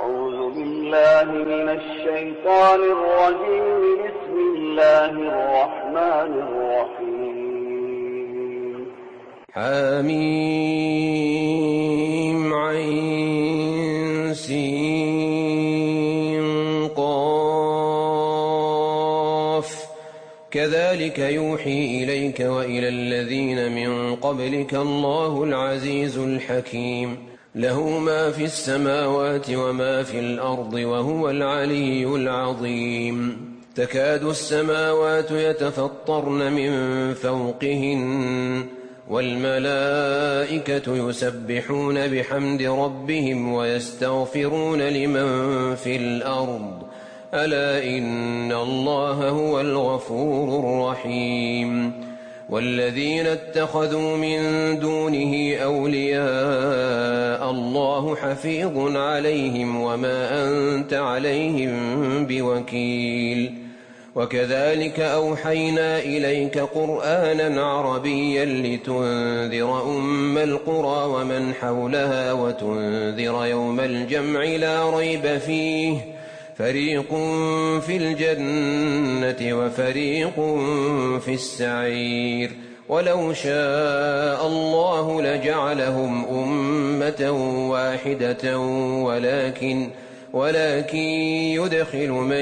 أعوذ بالله من الشيطان الرجيم. بسم الله الرحمن الرحيم. حميم عين سين قاف كذلك يوحي إليك وإلى الذين من قبلك الله العزيز الحكيم له ما في السماوات وما في الأرض وهو العلي العظيم تكاد السماوات يتفطرن من فوقهن والملائكة يسبحون بحمد ربهم ويستغفرون لمن في الأرض ألا إن الله هو الغفور الرحيم والذين اتخذوا من دونه أولياء الله حفيظ عليهم وما أنت عليهم بوكيل وكذلك أوحينا إليك قرآنا عربيا لتنذر أم القرى ومن حولها وتنذر يوم الجمع لا ريب فيه فريق في الجنة وفريق في السعير ولو شاء الله لجعلهم أمة واحدة ولكن يدخل من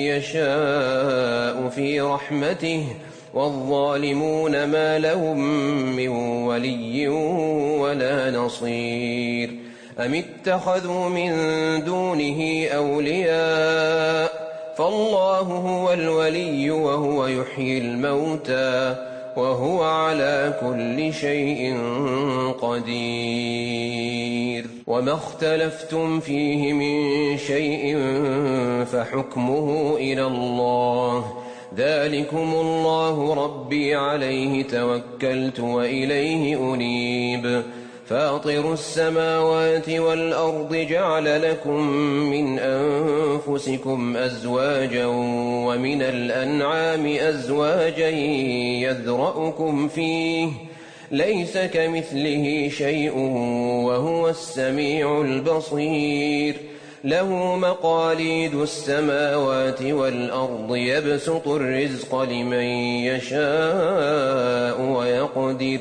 يشاء في رحمته والظالمون ما لهم من ولي ولا نصير أم اتخذوا من دونه أولياء فالله هو الولي وهو يحيي الموتى وهو على كل شيء قدير وما اختلفتم فيه من شيء فحكمه إلى الله ذلكم الله ربي عليه توكلت وإليه أنيب فاطر السماوات والأرض جعل لكم من أنفسكم أزواجا ومن الأنعام أزواجا يذرأكم فيه ليس كمثله شيء وهو السميع البصير له مقاليد السماوات والأرض يبسط الرزق لمن يشاء ويقدر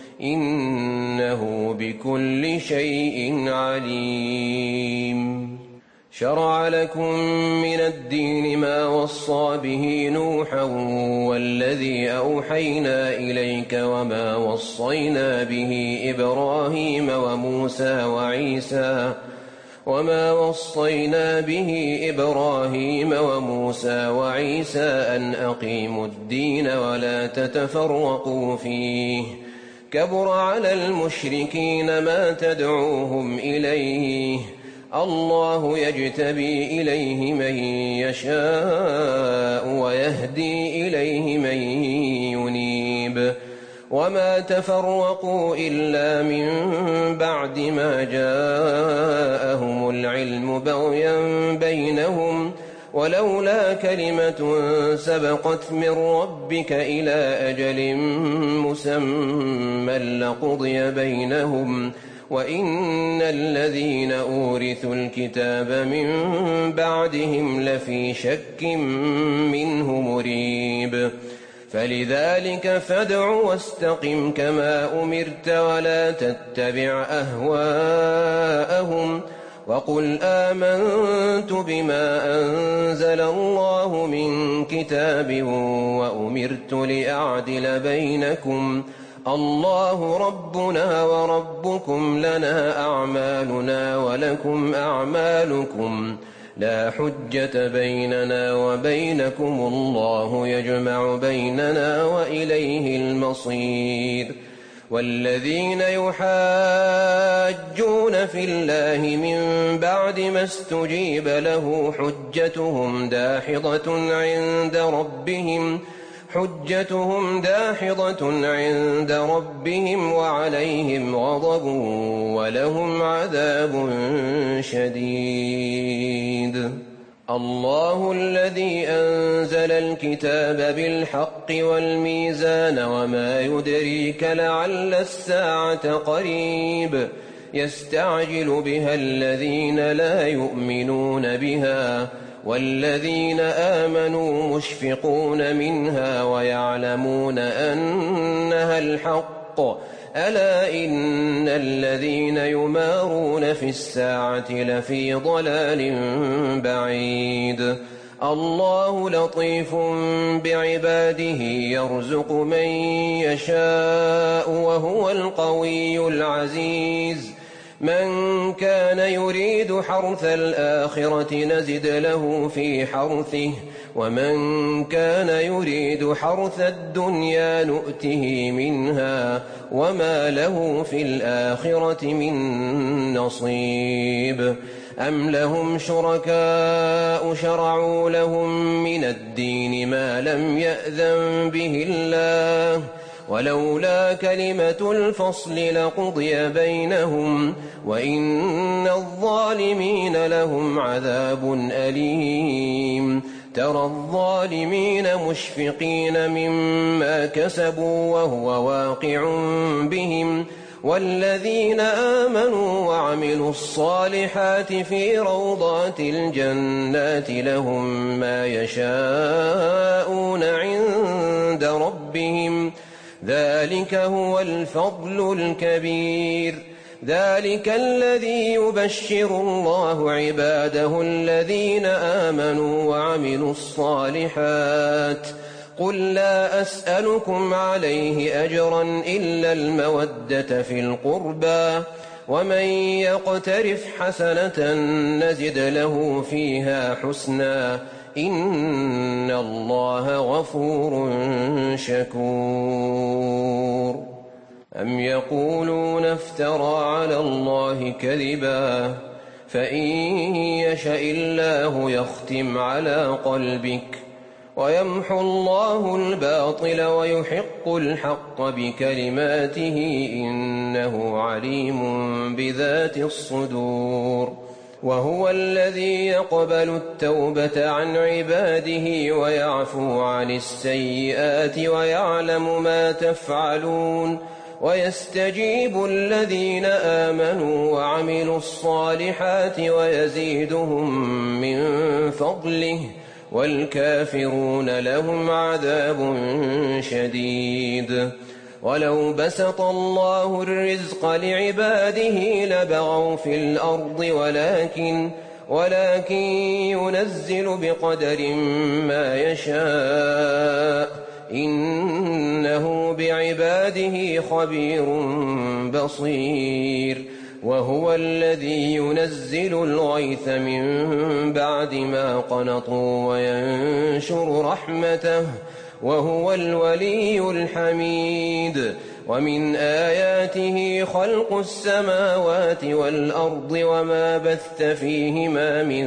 إنه بكل شيء عليم شرع لكم من الدين ما وصى به نوحا والذي أوحينا إليك وما وصينا به إبراهيم وموسى وعيسى أن أقيموا الدين ولا تتفرقوا فيه كبر على المشركين ما تدعوهم إليه الله يجتبي إليه من يشاء ويهدي إليه من ينيب وما تفرقوا إلا من بعد ما جاءهم العلم بغيا بينهم ولولا كلمة سبقت من ربك إلى أجل مسمى لقضي بينهم وإن الذين أورثوا الكتاب من بعدهم لفي شك منه مريب فلذلك فادع واستقم كما أمرت ولا تتبع أهواءهم وقل آمنت بما أنزل الله من كتاب وأمرت لأعدل بينكم الله ربنا وربكم لنا أعمالنا ولكم أعمالكم لا حجة بيننا وبينكم الله يجمع بيننا وإليه المصير والذين يحاجون في الله من بعد ما استجيب له حجتهم داحضة عند ربهم وعليهم غضب ولهم عذاب شديد الله الذي أنزل الكتاب بالحق والميزان وما يدريك لعل الساعة قريب يستعجل بها الذين لا يؤمنون بها، والذين آمنوا مشفقون منها ويعلمون أنها الحق. ألا إن الذين يمارون في الساعة لفي ضلال بعيد. الله لطيف بعباده يرزق من يشاء وهو القوي العزيز. من كان يريد حرث الآخرة نزد له في حرثه، ومن كان يريد حرث الدنيا نؤته منها وما له في الآخرة من نصيب. أم لهم شركاء شرعوا لهم من الدين ما لم يأذن به الله، ولولا كلمة الفصل لقضي بينهم، وإن الظالمين لهم عذاب أليم. ترى الظالمين مشفقين مما كسبوا وهو واقع بهم، والذين آمنوا وعملوا الصالحات في روضات الجنات لهم ما يشاءون عند ربهم، ذلك هو الفضل الكبير. ذلك الذي يبشر الله عباده الذين آمنوا وعملوا الصالحات. قل لا أسألكم عليه أجرا إلا المودة في القربى، ومن يقترف حسنة نزد له فيها حسنا، إن الله غفور شكور. أم يقولون افترى على الله كذبا، فإن يشأ الله يختم على قلبك، ويمحو الله الباطل ويحق الحق بكلماته، إنه عليم بذات الصدور. وهو الذي يقبل التوبة عن عباده ويعفو عن السيئات ويعلم ما تفعلون، ويستجيب الذين آمنوا وعملوا الصالحات ويزيدهم من فضله، والكافرون لهم عذاب شديد. ولو بسط الله الرزق لعباده لبغوا في الأرض، ولكن ينزل بقدر ما يشاء، إنه بعباده خبير بصير. وهو الذي ينزل الغيث من بعد ما قنطوا وينشر رحمته، وهو الولي الحميد. ومن آياته خلق السماوات والأرض وما بث فيهما من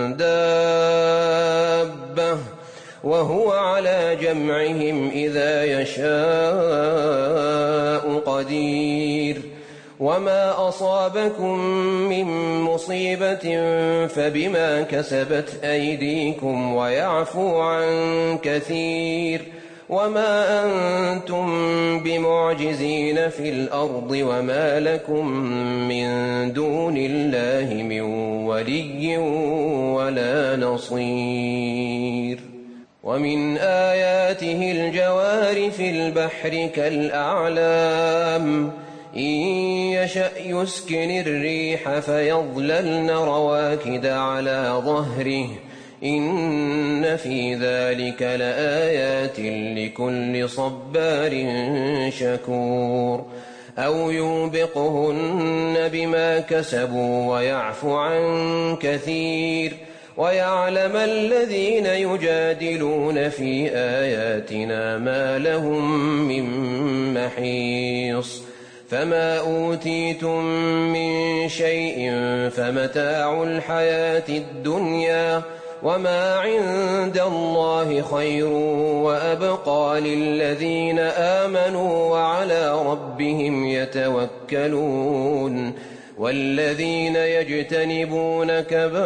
دابة، وهو على جمعهم إذا يشاء قدير. وما أصابكم من مصيبة فبما كسبت أيديكم ويعفو عن كثير. وما أنتم بمعجزين في الأرض، وما لكم من دون الله من ولي ولا نصير. ومن آياته الجوار في البحر كالأعلام، إن يشأ يسكن الريح فيظللن رواكد على ظهره، إن في ذلك لآيات لكل صبار شكور. أو يوبقهن بما كسبوا ويعفو عن كثير، ويعلم الذين يجادلون في آياتنا ما لهم من محيص. فما أوتيتم من شيء فمتاع الحياة الدنيا، وما عند الله خير وأبقى للذين آمنوا وعلى ربهم يتوكلون. والذين يجتنبون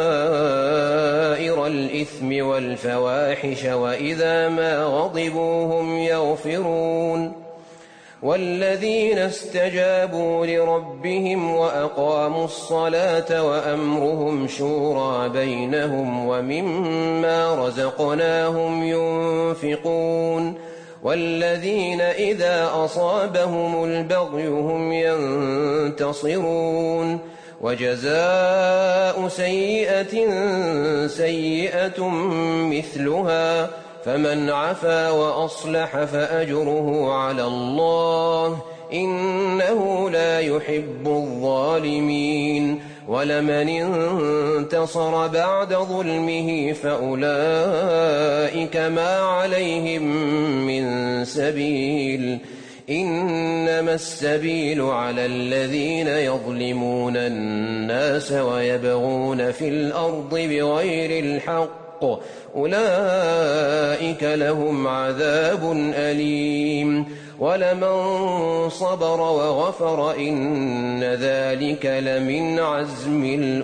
كبائر الإثم والفواحش وإذا ما غضبوا هم يغفرون. والذين استجابوا لربهم وأقاموا الصلاة وأمرهم شورى بينهم ومما رزقناهم ينفقون والذين إذا أصابهم البغي هم ينتصرون وجزاء سيئة سيئة مثلها فمن عفا وأصلح فأجره على الله إنه لا يحب الظالمين ولمن انتصر بعد ظلمه فأولئك ما عليهم من سبيل إنما السبيل على الذين يظلمون الناس ويبغون في الأرض بغير الحق أولئك لهم عذاب أليم ولمن صبر وغفر إن ذلك لمن عزم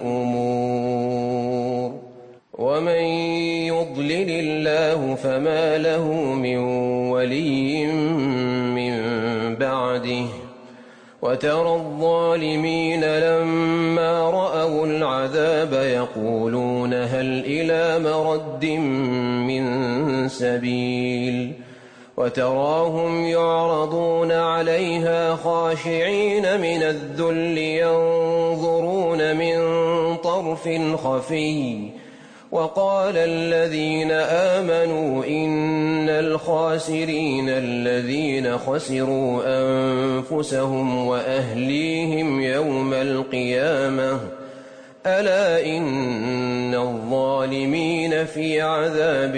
الأمور ومن يضلل الله فما له من ولي من بعده وترى الظالمين لما رأوا العذاب يقولون هل إلى مرد من سبيل وتراهم يعرضون عليها خاشعين من الذل ينظرون من طرف خفي وقال الذين آمنوا إن الخاسرين الذين خسروا أنفسهم وأهليهم يوم القيامة ألا إن الظالمين في عذاب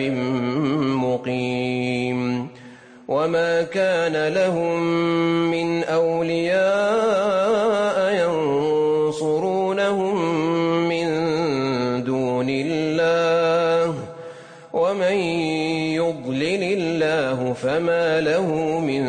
مقيم وما كان لهم من أولياء ينصرونهم من دون الله ومن يضلل الله فما له من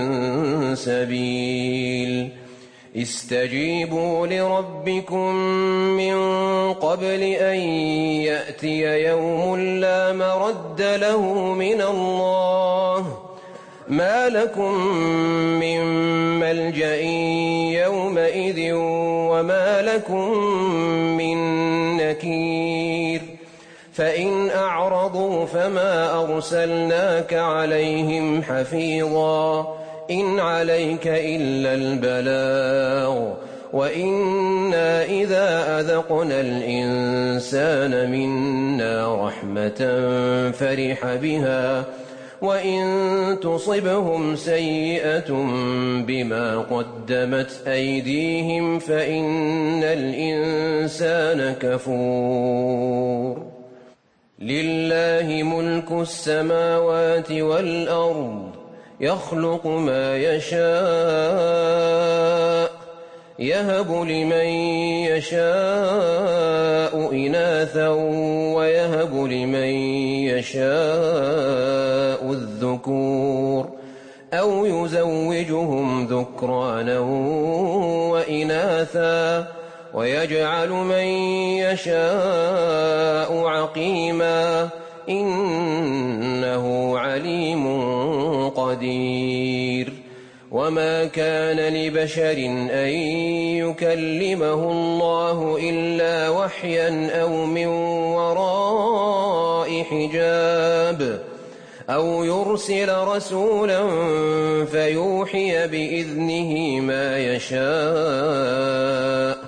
سبيل استجيبوا لربكم من قبل أن يأتي يوم لا مرد له من الله ما لكم من ملجأ يومئذ وما لكم من نكير فإن أعرضوا فما أرسلناك عليهم حفيظا إن عليك إلا البلاغ وإنا إذا أذقنا الإنسان منا رحمة فرح بها وإن تصبهم سيئة بما قدمت أيديهم فإن الإنسان كفور لله ملك السماوات والأرض يخلق ما يشاء يهب لمن يشاء إناثا ويهب لمن يشاء الذكور أو يزوجهم ذكرانا وإناثا ويجعل من يشاء عقيما إنه عليم قدير وما كان لبشر أن يكلمه الله إلا وحيا أو من وراء حجاب أو يرسل رسولا فيوحي بإذنه ما يشاء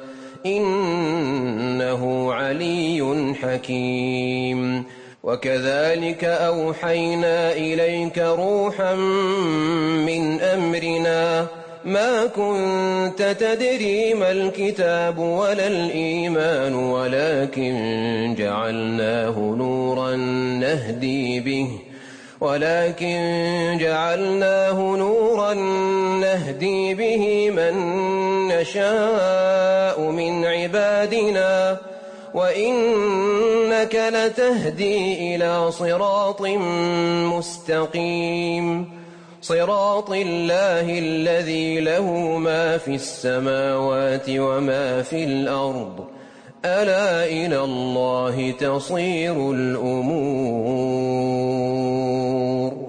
إنه علي حكيم وكذلك أوحينا إليك روحا من أمرنا ما كنت تدري ما الكتاب ولا الإيمان ولكن جعلناه نورا نهدي به من نشاء من عبادنا وإنك لتهدي إلى صراط مستقيم صراط الله الذي له ما في السماوات وما في الأرض ألا إلى الله تصير الأمور